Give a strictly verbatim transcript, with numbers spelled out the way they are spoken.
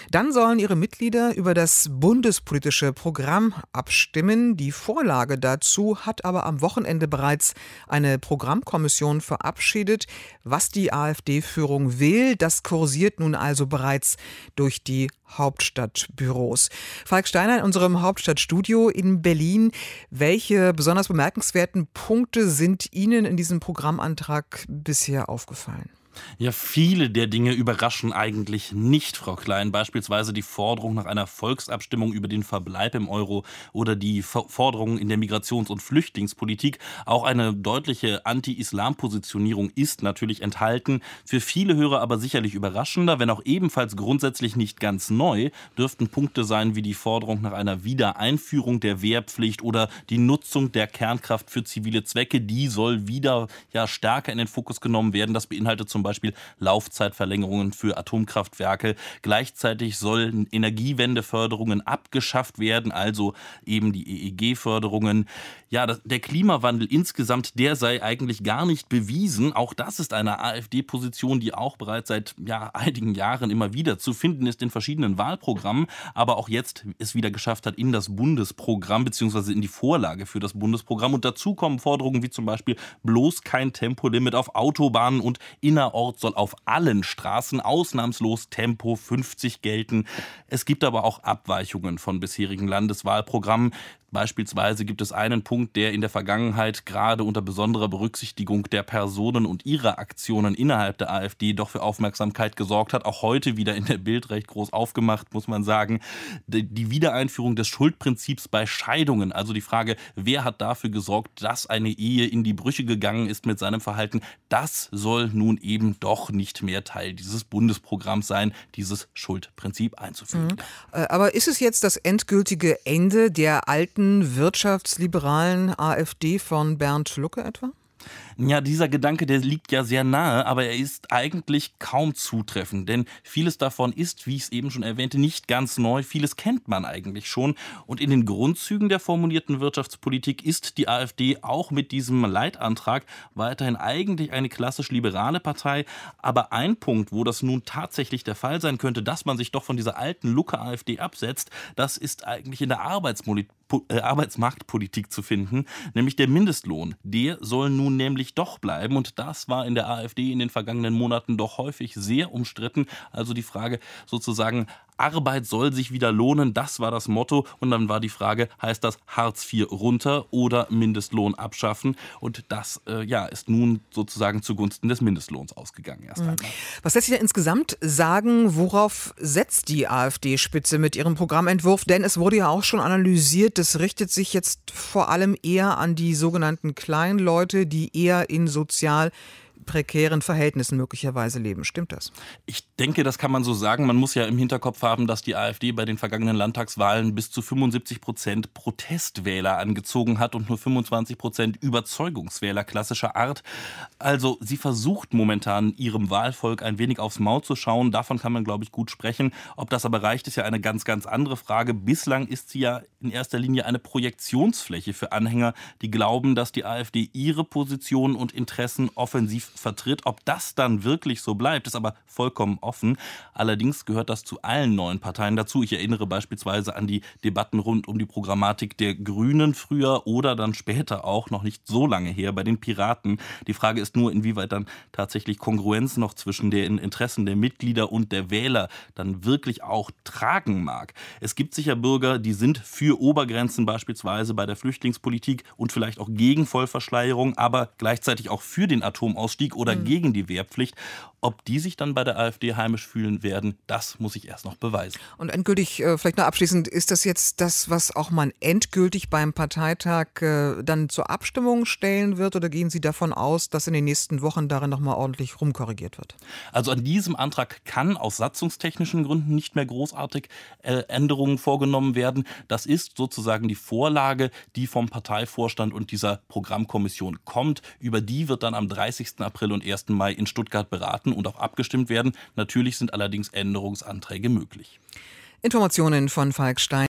Dann sollen ihre Mitglieder über das bundespolitische Programm abstimmen. Die Vorlage dazu hat aber am Wochenende bereits eine Programmkommission verabschiedet. Was die AfD-Führung will, das kursiert nun also bereits durch die Hauptstadtbüros. Falk Steiner in unserem Hauptstadtstudio in Berlin. Welche besonders bemerkenswerten Punkte sind Ihnen in diesem Programmantrag bisher aufgefallen? Ja, viele der Dinge überraschen eigentlich nicht, Frau Klein. Beispielsweise die Forderung nach einer Volksabstimmung über den Verbleib im Euro oder die Forderungen in der Migrations- und Flüchtlingspolitik. Auch eine deutliche Anti-Islam-Positionierung ist natürlich enthalten. Für viele Hörer aber sicherlich überraschender, wenn auch ebenfalls grundsätzlich nicht ganz neu, dürften Punkte sein wie die Forderung nach einer Wiedereinführung der Wehrpflicht oder die Nutzung der Kernkraft für zivile Zwecke. Die soll wieder ja stärker in den Fokus genommen werden. Das beinhaltet zum Beispiel Beispiel Laufzeitverlängerungen für Atomkraftwerke. Gleichzeitig sollen Energiewendeförderungen abgeschafft werden, also eben die E E G-Förderungen. Ja, das, der Klimawandel insgesamt, der sei eigentlich gar nicht bewiesen. Auch das ist eine AfD-Position, die auch bereits seit ja, einigen Jahren immer wieder zu finden ist in verschiedenen Wahlprogrammen, aber auch jetzt es wieder geschafft hat in das Bundesprogramm bzw. in die Vorlage für das Bundesprogramm. Und dazu kommen Forderungen wie zum Beispiel bloß kein Tempolimit auf Autobahnen und innerorts soll auf allen Straßen ausnahmslos Tempo fünfzig gelten. Es gibt aber auch Abweichungen von bisherigen Landeswahlprogrammen. Beispielsweise gibt es einen Punkt, der in der Vergangenheit gerade unter besonderer Berücksichtigung der Personen und ihrer Aktionen innerhalb der AfD doch für Aufmerksamkeit gesorgt hat. Auch heute wieder in der Bild recht groß aufgemacht, muss man sagen. Die Wiedereinführung des Schuldprinzips bei Scheidungen. Also die Frage, wer hat dafür gesorgt, dass eine Ehe in die Brüche gegangen ist mit seinem Verhalten. Das soll nun eben doch nicht mehr Teil dieses Bundesprogramms sein, dieses Schuldprinzip einzuführen. Mhm. Aber ist es jetzt das endgültige Ende der alten wirtschaftsliberalen AfD von Bernd Lucke etwa? Ja, dieser Gedanke, der liegt ja sehr nahe, aber er ist eigentlich kaum zutreffend, denn vieles davon ist, wie ich es eben schon erwähnte, nicht ganz neu. Vieles kennt man eigentlich schon und in den Grundzügen der formulierten Wirtschaftspolitik ist die AfD auch mit diesem Leitantrag weiterhin eigentlich eine klassisch liberale Partei. Aber ein Punkt, wo das nun tatsächlich der Fall sein könnte, dass man sich doch von dieser alten Lucke-AfD absetzt, das ist eigentlich in der Arbeitspolitik. Arbeitsmarktpolitik zu finden, nämlich der Mindestlohn. Der soll nun nämlich doch bleiben und das war in der AfD in den vergangenen Monaten doch häufig sehr umstritten. Also die Frage sozusagen, Arbeit soll sich wieder lohnen, das war das Motto und dann war die Frage, heißt das Hartz vier runter oder Mindestlohn abschaffen und das äh, ja, ist nun sozusagen zugunsten des Mindestlohns ausgegangen erst einmal. Was lässt sich da insgesamt sagen, worauf setzt die AfD-Spitze mit ihrem Programmentwurf? Denn es wurde ja auch schon analysiert, das richtet sich jetzt vor allem eher an die sogenannten Kleinleute, die eher in sozial prekären Verhältnissen möglicherweise leben. Stimmt das? Ich denke, das kann man so sagen. Man muss ja im Hinterkopf haben, dass die AfD bei den vergangenen Landtagswahlen bis zu fünfundsiebzig Prozent Protestwähler angezogen hat und nur fünfundzwanzig Prozent Überzeugungswähler klassischer Art. Also sie versucht momentan ihrem Wahlvolk ein wenig aufs Maul zu schauen. Davon kann man, glaube ich, gut sprechen. Ob das aber reicht, ist ja eine ganz, ganz andere Frage. Bislang ist sie ja in erster Linie eine Projektionsfläche für Anhänger, die glauben, dass die AfD ihre Positionen und Interessen offensiv vertritt. Ob das dann wirklich so bleibt, ist aber vollkommen offen. Allerdings gehört das zu allen neuen Parteien dazu. Ich erinnere beispielsweise an die Debatten rund um die Programmatik der Grünen früher oder dann später auch, noch nicht so lange her, bei den Piraten. Die Frage ist nur, inwieweit dann tatsächlich Kongruenz noch zwischen den Interessen der Mitglieder und der Wähler dann wirklich auch tragen mag. Es gibt sicher Bürger, die sind für Obergrenzen beispielsweise bei der Flüchtlingspolitik und vielleicht auch gegen Vollverschleierung, aber gleichzeitig auch für den Atomausstieg oder mhm. gegen die Wehrpflicht. Ob die sich dann bei der AfD heimisch fühlen werden, das muss ich erst noch beweisen. Und endgültig, äh, vielleicht noch abschließend, ist das jetzt das, was auch man endgültig beim Parteitag äh, dann zur Abstimmung stellen wird, oder gehen Sie davon aus, dass in den nächsten Wochen darin nochmal ordentlich rumkorrigiert wird? Also an diesem Antrag kann aus satzungstechnischen Gründen nicht mehr großartig äh, Änderungen vorgenommen werden. Das ist sozusagen die Vorlage, die vom Parteivorstand und dieser Programmkommission kommt. Über die wird dann am dreißigsten April und ersten Mai in Stuttgart beraten und auch abgestimmt werden. Natürlich sind allerdings Änderungsanträge möglich. Informationen von Falk Steiner.